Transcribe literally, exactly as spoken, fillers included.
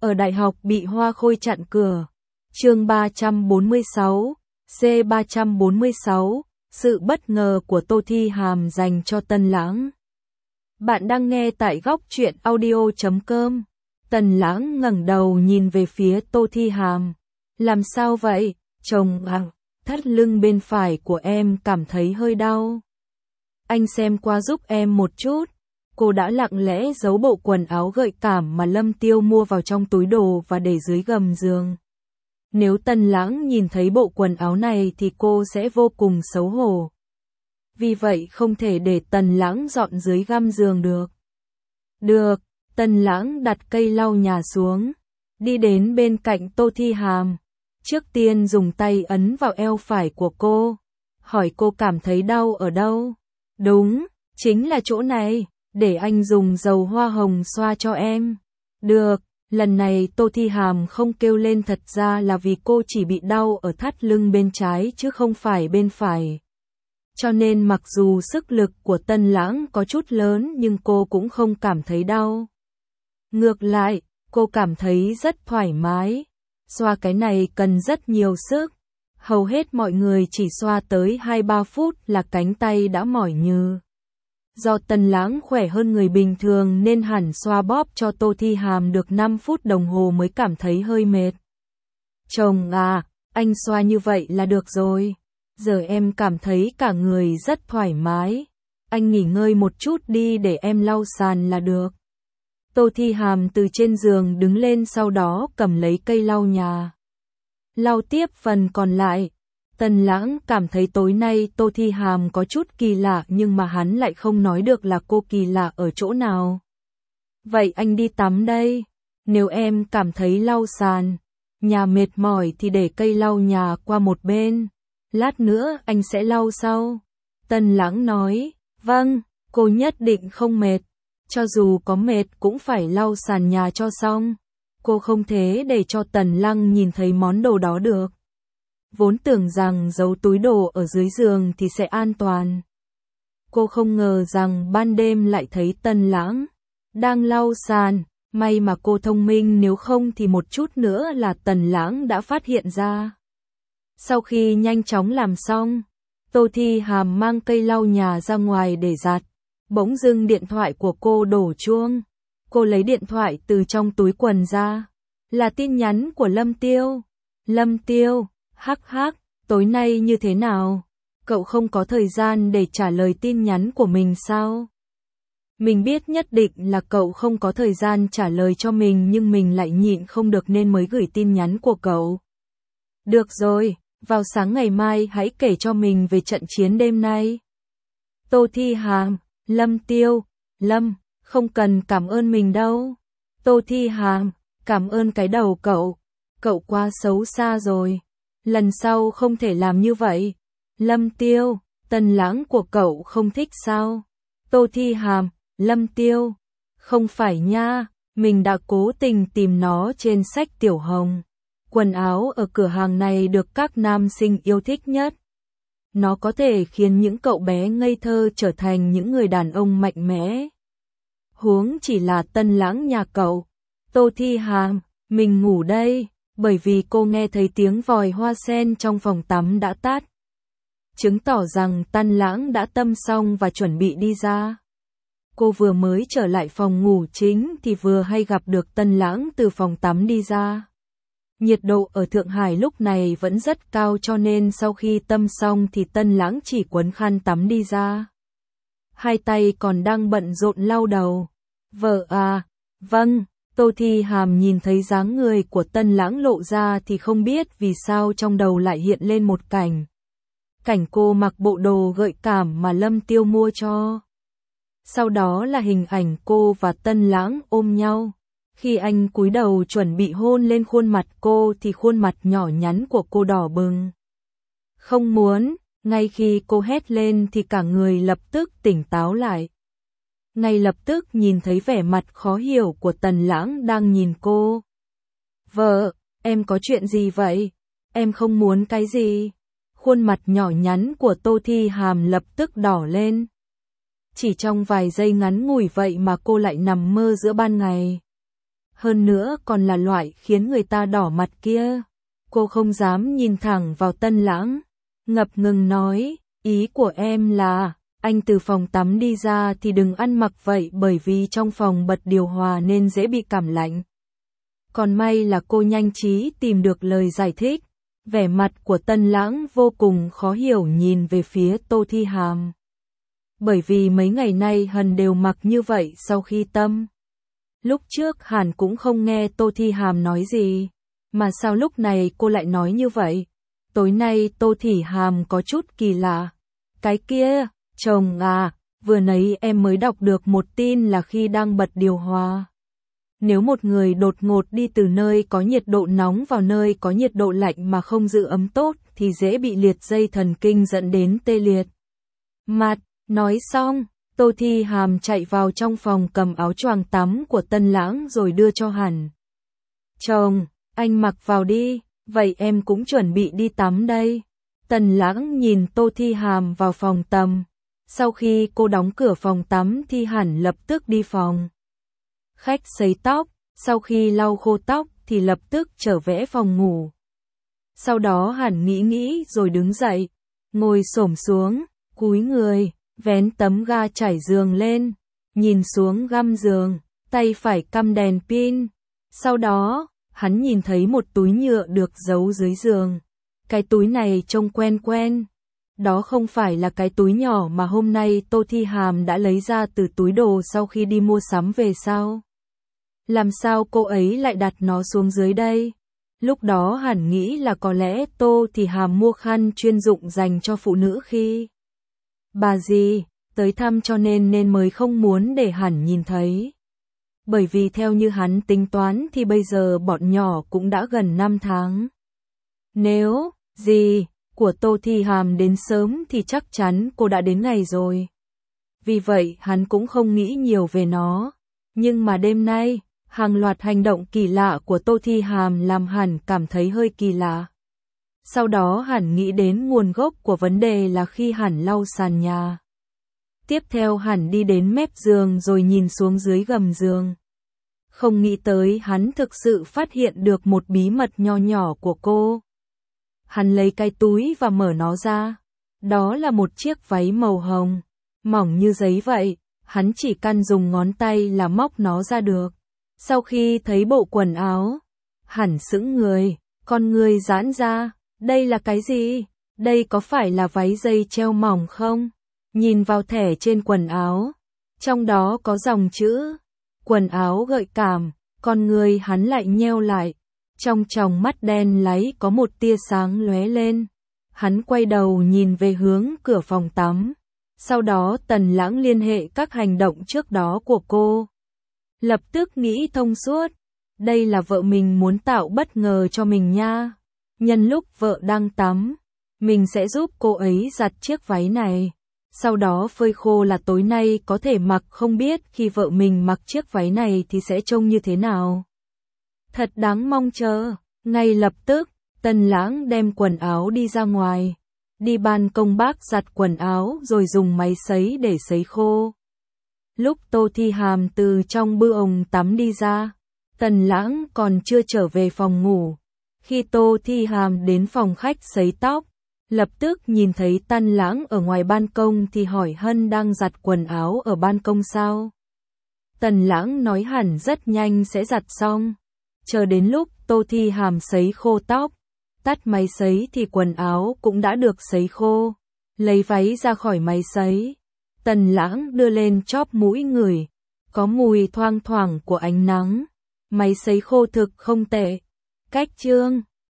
Ở đại học bị Hoa Khôi chặn cửa. Chương ba trăm bốn mươi sáu, C ba trăm bốn mươi sáu, sự bất ngờ của Tô Thi Hàm dành cho Tân Lãng. Bạn đang nghe tại góc truyện audio chấm com. Tân Lãng ngẩng đầu nhìn về phía Tô Thi Hàm. Làm sao vậy, chồng à, thắt lưng bên phải của em cảm thấy hơi đau. Anh xem qua giúp em một chút. Cô đã lặng lẽ giấu bộ quần áo gợi cảm mà Lâm Tiêu mua vào trong túi đồ và để dưới gầm giường. Nếu Tân Lãng nhìn thấy bộ quần áo này thì cô sẽ vô cùng xấu hổ. Vì vậy không thể để Tân Lãng dọn dưới găm giường được. Được, Tân Lãng đặt cây lau nhà xuống, đi đến bên cạnh Tô Thi Hàm. Trước tiên dùng tay ấn vào eo phải của cô, hỏi cô cảm thấy đau ở đâu. Đúng, chính là chỗ này, để anh dùng dầu hoa hồng xoa cho em. Được, lần này Tô Thi Hàm không kêu lên, thật ra là vì cô chỉ bị đau ở thắt lưng bên trái chứ không phải bên phải. Cho nên mặc dù sức lực của Tân Lãng có chút lớn nhưng cô cũng không cảm thấy đau. Ngược lại, cô cảm thấy rất thoải mái. Xoa cái này cần rất nhiều sức. Hầu hết mọi người chỉ xoa tới hai ba phút là cánh tay đã mỏi nhừ. Do Tân Lãng khỏe hơn người bình thường nên hẳn xoa bóp cho Tô Thi Hàm được năm phút đồng hồ mới cảm thấy hơi mệt. Chồng à, anh xoa như vậy là được rồi. Giờ em cảm thấy cả người rất thoải mái. Anh nghỉ ngơi một chút đi để em lau sàn là được. Tô Thi Hàm từ trên giường đứng lên, sau đó cầm lấy cây lau nhà. Lau tiếp phần còn lại. Tân Lãng cảm thấy tối nay Tô Thi Hàm có chút kỳ lạ nhưng mà hắn lại không nói được là cô kỳ lạ ở chỗ nào. Vậy anh đi tắm đây. Nếu em cảm thấy lau sàn nhà mệt mỏi thì để cây lau nhà qua một bên. Lát nữa anh sẽ lau sau. Tân Lãng nói. Vâng, cô nhất định không mệt. Cho dù có mệt cũng phải lau sàn nhà cho xong. Cô không thể để cho Tần Lăng nhìn thấy món đồ đó được. Vốn tưởng rằng giấu túi đồ ở dưới giường thì sẽ an toàn. Cô không ngờ rằng ban đêm lại thấy Tân Lãng đang lau sàn. May mà cô thông minh, nếu không thì một chút nữa là Tần Lãng đã phát hiện ra. Sau khi nhanh chóng làm xong, Tô Thi Hàm mang cây lau nhà ra ngoài để giặt. Bỗng dưng điện thoại của cô đổ chuông. Cô lấy điện thoại từ trong túi quần ra. Là tin nhắn của Lâm Tiêu. Lâm Tiêu, hắc hắc, tối nay như thế nào? Cậu không có thời gian để trả lời tin nhắn của mình sao? Mình biết nhất định là cậu không có thời gian trả lời cho mình nhưng mình lại nhịn không được nên mới gửi tin nhắn của cậu. Được rồi, vào sáng ngày mai hãy kể cho mình về trận chiến đêm nay. Tô Thi Hàm, Lâm Tiêu, Lâm, không cần cảm ơn mình đâu. Tô Thi Hàm, cảm ơn cái đầu cậu, cậu quá xấu xa rồi. Lần sau không thể làm như vậy. Lâm Tiêu, Tân Lãng của cậu không thích sao? Tô Thi Hàm, Lâm Tiêu, không phải nha, mình đã cố tình tìm nó trên sách Tiểu Hồng. Quần áo ở cửa hàng này được các nam sinh yêu thích nhất. Nó có thể khiến những cậu bé ngây thơ trở thành những người đàn ông mạnh mẽ. Huống chỉ là Tân Lãng nhà cậu. Tô Thi Hàm, mình ngủ đây, bởi vì cô nghe thấy tiếng vòi hoa sen trong phòng tắm đã tắt. Chứng tỏ rằng Tân Lãng đã tâm xong và chuẩn bị đi ra. Cô vừa mới trở lại phòng ngủ chính thì vừa hay gặp được Tân Lãng từ phòng tắm đi ra. Nhiệt độ ở Thượng Hải lúc này vẫn rất cao cho nên sau khi tâm xong thì Tân Lãng chỉ quấn khăn tắm đi ra. Hai tay còn đang bận rộn lau đầu. Vợ à, vâng, Tô Thi Hàm nhìn thấy dáng người của Tân Lãng lộ ra thì không biết vì sao trong đầu lại hiện lên một cảnh. Cảnh cô mặc bộ đồ gợi cảm mà Lâm Tiêu mua cho. Sau đó là hình ảnh cô và Tân Lãng ôm nhau. Khi anh cúi đầu chuẩn bị hôn lên khuôn mặt cô thì khuôn mặt nhỏ nhắn của cô đỏ bừng. Không muốn, ngay khi cô hét lên thì cả người lập tức tỉnh táo lại. Ngay lập tức nhìn thấy vẻ mặt khó hiểu của Tần Lãng đang nhìn cô. Vợ, em có chuyện gì vậy? Em không muốn cái gì? Khuôn mặt nhỏ nhắn của Tô Thi Hàm lập tức đỏ lên. Chỉ trong vài giây ngắn ngủi vậy mà cô lại nằm mơ giữa ban ngày. hơn nữa còn là loại khiến người ta đỏ mặt kia. Cô không dám nhìn thẳng vào Tân Lãng, ngập ngừng nói, ý của em là, anh từ phòng tắm đi ra thì đừng ăn mặc vậy bởi vì trong phòng bật điều hòa nên dễ bị cảm lạnh. Còn may là cô nhanh trí tìm được lời giải thích, vẻ mặt của Tân Lãng vô cùng khó hiểu nhìn về phía Tô Thi Hàm. Bởi vì mấy ngày nay Hàn đều mặc như vậy sau khi tâm. Lúc trước Hàn cũng không nghe Tô Thi Hàm nói gì, mà sao lúc này cô lại nói như vậy? Tối nay Tô Thi Hàm có chút kỳ lạ. Cái kia, chồng à, vừa nãy em mới đọc được một tin là khi đang bật điều hòa. Nếu một người đột ngột đi từ nơi có nhiệt độ nóng vào nơi có nhiệt độ lạnh mà không giữ ấm tốt thì dễ bị liệt dây thần kinh dẫn đến tê liệt. Mặt, nói xong, Tô Thi Hàm chạy vào trong phòng cầm áo choàng tắm của Tân Lãng rồi đưa cho Hàn. Chồng, anh mặc vào đi, vậy em cũng chuẩn bị đi tắm đây. Tân Lãng nhìn Tô Thi Hàm vào phòng tắm. Sau khi cô đóng cửa phòng tắm thì Hàn lập tức đi phòng khách sấy tóc, sau khi lau khô tóc thì lập tức trở về phòng ngủ. Sau đó Hàn nghĩ nghĩ rồi đứng dậy, ngồi xổm xuống, cúi người, vén tấm ga trải giường lên, nhìn xuống găm giường, tay phải cắm đèn pin. Sau đó, hắn nhìn thấy một túi nhựa được giấu dưới giường. Cái túi này trông quen quen. Đó không phải là cái túi nhỏ mà hôm nay Tô Thi Hàm đã lấy ra từ túi đồ sau khi đi mua sắm về sao? Làm sao cô ấy lại đặt nó xuống dưới đây? Lúc đó Hàn nghĩ là có lẽ Tô Thi Hàm mua khăn chuyên dụng dành cho phụ nữ khi bà dì tới thăm cho nên nên mới không muốn để Hàn nhìn thấy. Bởi vì theo như hắn tính toán thì bây giờ bọn nhỏ cũng đã gần năm tháng. Nếu dì của Tô Thi Hàm đến sớm thì chắc chắn cô đã đến ngày rồi. Vì vậy hắn cũng không nghĩ nhiều về nó. Nhưng mà đêm nay, hàng loạt hành động kỳ lạ của Tô Thi Hàm làm Hàn cảm thấy hơi kỳ lạ. Sau đó Hàn nghĩ đến nguồn gốc của vấn đề là khi Hàn lau sàn nhà. Tiếp theo Hàn đi đến mép giường rồi nhìn xuống dưới gầm giường. Không nghĩ tới hắn thực sự phát hiện được một bí mật nho nhỏ của cô. Hắn lấy cái túi và mở nó ra. Đó là một chiếc váy màu hồng, mỏng như giấy vậy, hắn chỉ căn dùng ngón tay là móc nó ra được. Sau khi thấy bộ quần áo, hẳn sững người, con người giãn ra, đây là cái gì? Đây có phải là váy dây treo mỏng không? Nhìn vào thẻ trên quần áo, trong đó có dòng chữ, quần áo gợi cảm, con người hắn lại nheo lại. Trong tròng mắt đen láy có một tia sáng lóe lên. Hắn quay đầu nhìn về hướng cửa phòng tắm. Sau đó Tần Lãng liên hệ các hành động trước đó của cô. Lập tức nghĩ thông suốt. Đây là vợ mình muốn tạo bất ngờ cho mình nha. Nhân lúc vợ đang tắm, mình sẽ giúp cô ấy giặt chiếc váy này. Sau đó phơi khô là tối nay có thể mặc, không biết khi vợ mình mặc chiếc váy này thì sẽ trông như thế nào. Thật đáng mong chờ. Ngay lập tức, Tần Lãng đem quần áo đi ra ngoài. Đi ban công bác giặt quần áo rồi dùng máy sấy để sấy khô. Lúc Tô Thi Hàm từ trong bư ồng tắm đi ra, Tần Lãng còn chưa trở về phòng ngủ. Khi Tô Thi Hàm đến phòng khách sấy tóc, lập tức nhìn thấy Tần Lãng ở ngoài ban công thì hỏi Hân đang giặt quần áo ở ban công sao. Tần Lãng nói hẳn rất nhanh sẽ giặt xong. Chờ đến lúc Tô Thi Hàm sấy khô tóc, tắt máy sấy thì quần áo cũng đã được sấy khô. Lấy váy ra khỏi máy sấy, Tần Lãng đưa lên chóp mũi người, có mùi thoang thoảng của ánh nắng. Máy sấy khô thực không tệ. Cách chương